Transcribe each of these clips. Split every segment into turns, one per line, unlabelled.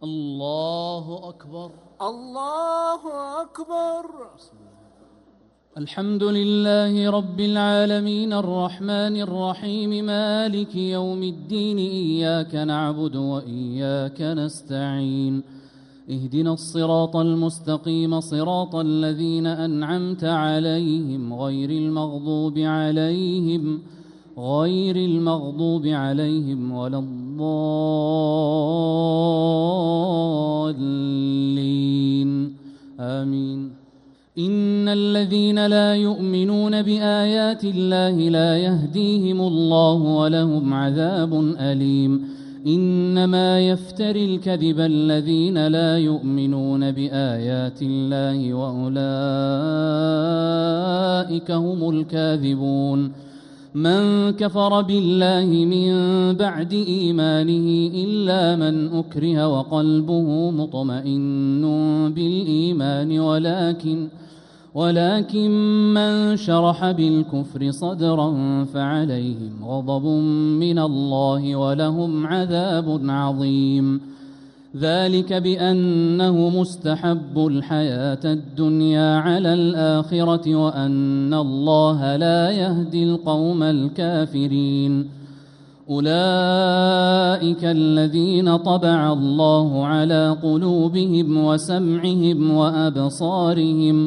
الله أكبر.
الله أكبر.
الحمد لله رب العالمين الرحمن الرحيم مالك يوم الدين إياك نعبد وإياك نستعين اهدنا الصراط المستقيم صراط الذين أنعمت عليهم غير المغضوب عليهم ولا الضالين آمين. إن الذين لا يؤمنون بآيات الله لا يهديهم الله ولهم عذاب أليم. إنما يفتري الكذب الذين لا يؤمنون بآيات الله وأولئك هم الكاذبون. من كفر بالله من بعد إيمانه إلا من أكره وقلبه مطمئن بالإيمان ولكن من شرح بالكفر صدرا فعليهم غضب من الله ولهم عذاب عظيم. ذلك بأنه مستحب الحياة الدنيا على الآخرة وأن الله لا يهدي القوم الكافرين. أولئك الذين طبع الله على قلوبهم وسمعهم وأبصارهم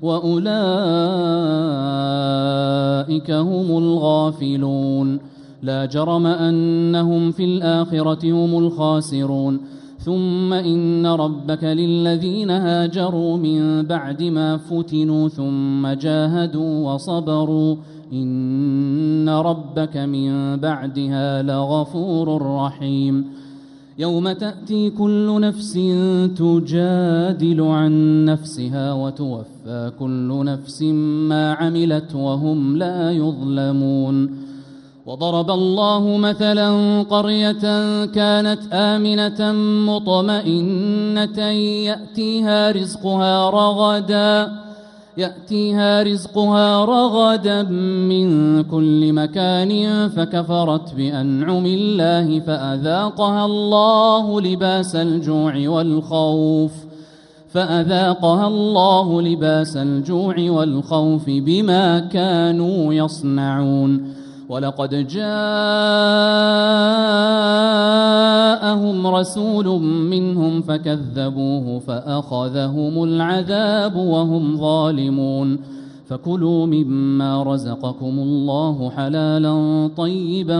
وأولئك هم الغافلون. لا جرم أنهم في الآخرة هم الخاسرون. ثم إن ربك للذين هاجروا من بعد ما فتنوا ثم جاهدوا وصبروا إن ربك من بعدها لغفور رحيم. يوم تأتي كل نفس تجادل عن نفسها وتوفى كل نفس ما عملت وهم لا يظلمون. وضرب الله مثلا قرية كانت آمنة مطمئنة يأتيها رزقها رغدا من كل مكان فكفرت بأنعم الله فأذاقها الله لباس الجوع والخوف بما كانوا يصنعون. ولقد جاءهم رسول منهم فكذبوه فأخذهم العذاب وهم ظالمون. فكلوا مما رزقكم الله حلالا طيبا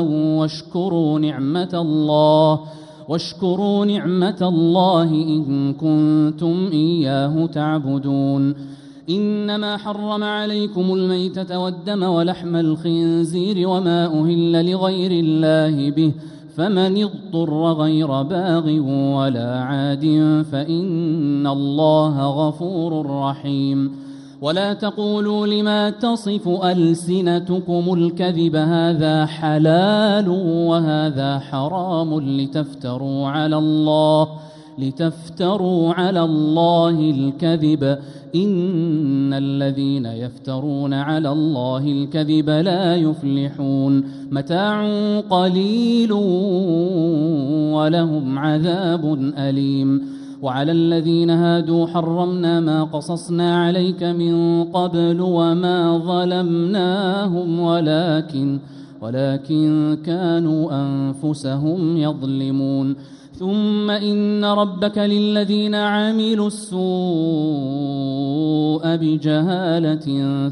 واشكروا نعمة الله إن كنتم إياه تعبدون. إنما حرم عليكم الميتة والدم ولحم الخنزير وما أهل لغير الله به فمن اضطر غير باغ ولا عاد فإن الله غفور رحيم. ولا تقولوا لما تصف ألسنتكم الكذب هذا حلال وهذا حرام لتفتروا على الله الكذب إن الذين يفترون على الله الكذب لا يفلحون. متاع قليل ولهم عذاب أليم. وعلى الذين هادوا حرمنا ما قصصنا عليك من قبل وما ظلمناهم ولكن كانوا أنفسهم يظلمون. ثم إن ربك للذين عملوا السوء بجهالة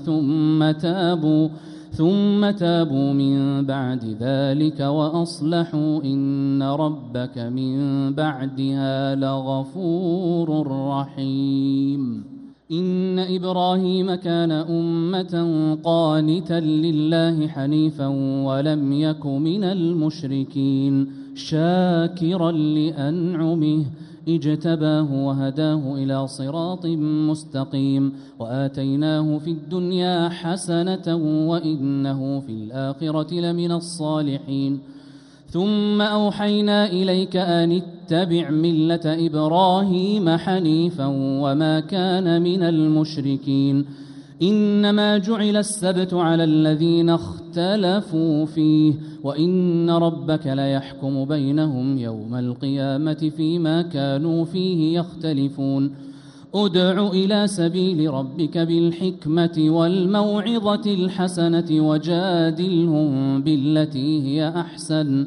ثم تابوا من بعد ذلك وأصلحوا إن ربك من بعدها لغفور رحيم. إن إبراهيم كان أمة قانتا لله حنيفا ولم يك من المشركين شاكرا لأنعمه اجتباه وهداه إلى صراط مستقيم وآتيناه في الدنيا حسنة وإنه في الآخرة لمن الصالحين. ثم أوحينا إليك أن اتبع ملة إبراهيم حنيفا وما كان من المشركين إنما جعل السبت على الذين اختلفوا فيه وإن ربك ليحكم بينهم يوم القيامة فيما كانوا فيه يختلفون ادع إلى سبيل ربك بالحكمة والموعظة الحسنة وجادلهم بالتي هي أحسن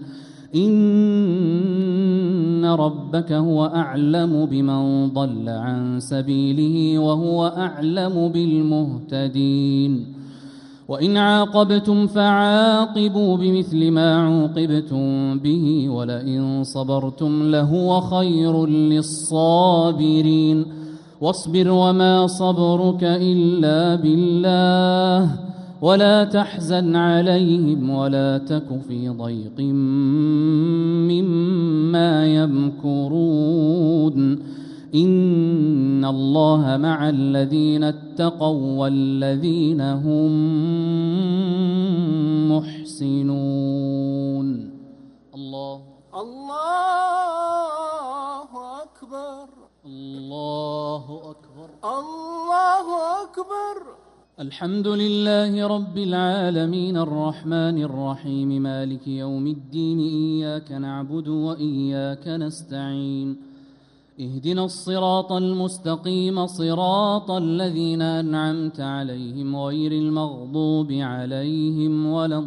إن ربك هو أعلم بمن ضل عن سبيله وهو أعلم بالمهتدين وإن عاقبتم فعاقبوا بمثل ما عوقبتم به ولئن صبرتم لهو خير للصابرين واصبر وما صبرك إلا بالله ولا تحزن عليهم ولا تك في ضيق مما يمكرون إن الله مع الذين اتقوا والذين هم محسنون. الله
أكبر
الله أكبر
الله أكبر.
الحمد لله رب العالمين الرحمن الرحيم مالك يوم الدين إياك نعبد وإياك نستعين اهدنا الصراط المستقيم صراط الذين أنعمت عليهم غير المغضوب عليهم ولا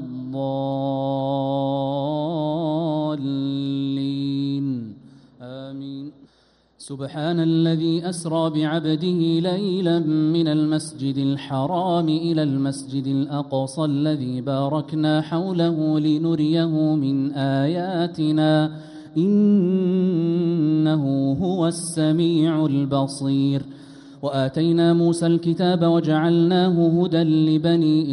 الضالين آمين. سبحان الذي أسرى بعبده ليلا من المسجد الحرام إلى المسجد الأقصى الذي باركنا حوله لنريه من آياتنا إنه هو السميع البصير. وآتينا موسى الكتاب وجعلناه هدى لبني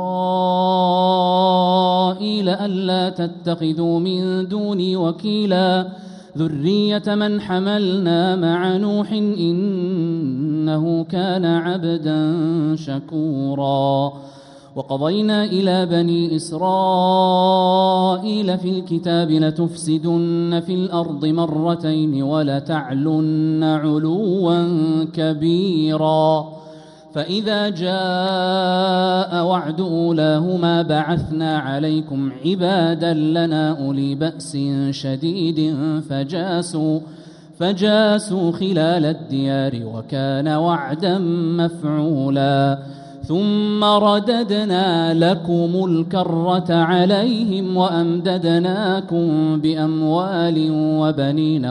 إسرائيل ألا تتخذوا من دوني وكيلا ذرية من حملنا مع نوح إنه كان عبدا شكورا. وقضينا إلى بني إسرائيل في الكتاب لتفسدن في الأرض مرتين ولتعلن علوا كبيرا فإذا جاء وعد أولاهما بعثنا عليكم عبادا لنا أولي بأس شديد فجاسوا خلال الديار وكان وعدا مفعولا ثم رددنا لكم الكرة عليهم وأمددناكم بأموال وبنين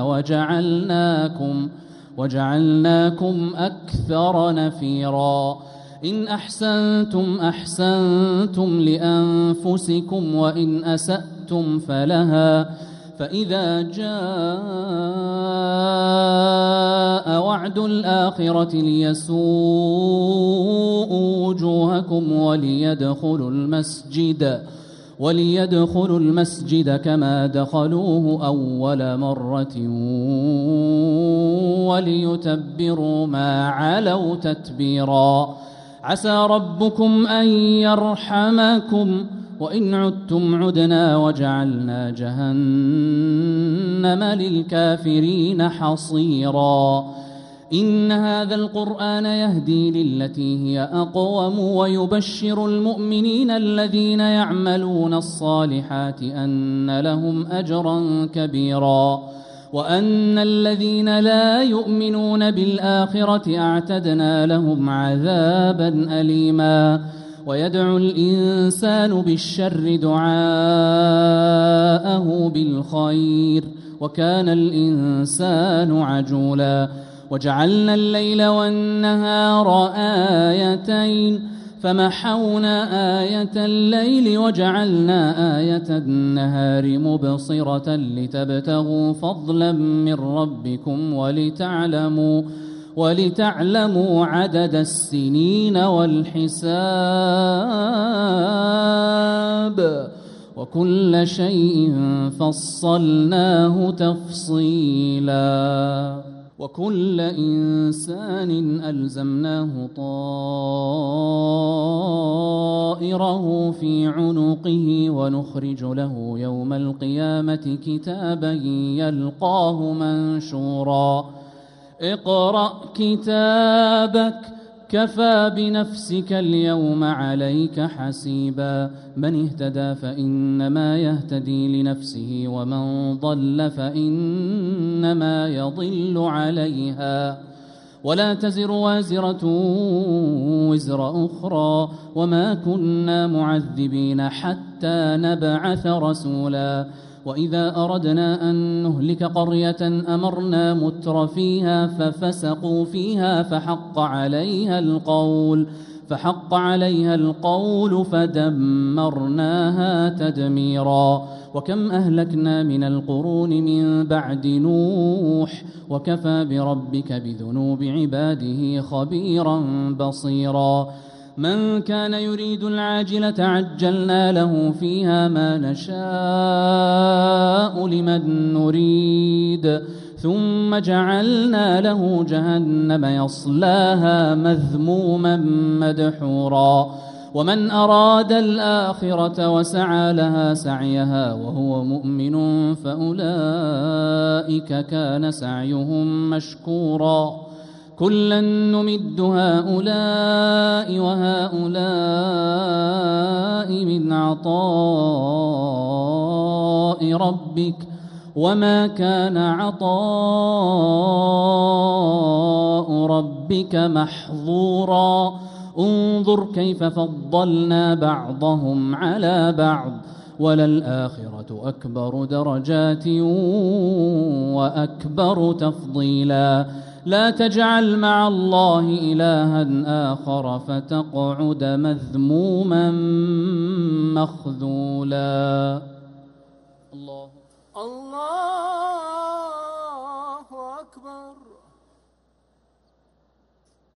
وجعلناكم أكثر نفيرا. إن أحسنتم أحسنتم لأنفسكم وإن أسأتم فلها فإذا جاء وعد الآخرة ليسوءوا وجوهكم وليدخلوا المسجد كما دخلوه أول مرة وليتبروا ما علوا تتبيرا. عسى ربكم أن يرحمكم وإن عدتم عدنا وجعلنا جهنم للكافرين حصيرا. إن هذا القرآن يهدي للتي هي أقوم ويبشر المؤمنين الذين يعملون الصالحات أن لهم أجرا كبيرا وأن الذين لا يؤمنون بالآخرة أعتدنا لهم عذابا أليما. ويدعو الإنسان بالشر دعاءه بالخير وكان الإنسان عجولا. وجعلنا الليل والنهار آيتين فمحونا آية الليل وجعلنا آية النهار مبصرة لتبتغوا فضلا من ربكم ولتعلموا عدد السنين والحساب وكل شيء فصلناه تفصيلا. وكل إنسان ألزمناه طائره في عنقه ونخرج له يوم القيامة كتابا يلقاه منشورا. اقرأ كتابك كفى بنفسك اليوم عليك حسيبا من اهتدى فإنما يهتدي لنفسه ومن ضل فإنما يضل عليها ولا تزر وازرة وزر أخرى وما كنا معذبين حتى نبعث رسولا وإذا أردنا أن نهلك قرية أمرنا متر فيها ففسقوا فيها فحق عليها القول فدمرناها تدميرا وكم أهلكنا من القرون من بعد نوح وكفى بربك بذنوب عباده خبيرا بصيرا من كان يريد العاجلة عجلنا له فيها ما نشاء لمن نريد ثم جعلنا له جهنم يصلاها مذموما مدحورا ومن أراد الآخرة وسعى لها سعيها وهو مؤمن فأولئك كان سعيهم مشكورا كلا نمد هؤلاء وهؤلاء من عطاء ربك وما كان عطاء ربك محظورا انظر كيف فضلنا بعضهم على بعض وللآخرة أكبر درجات وأكبر تفضيلا لا تجعل مع الله إلها آخر فتقعد مذموما مخذولا.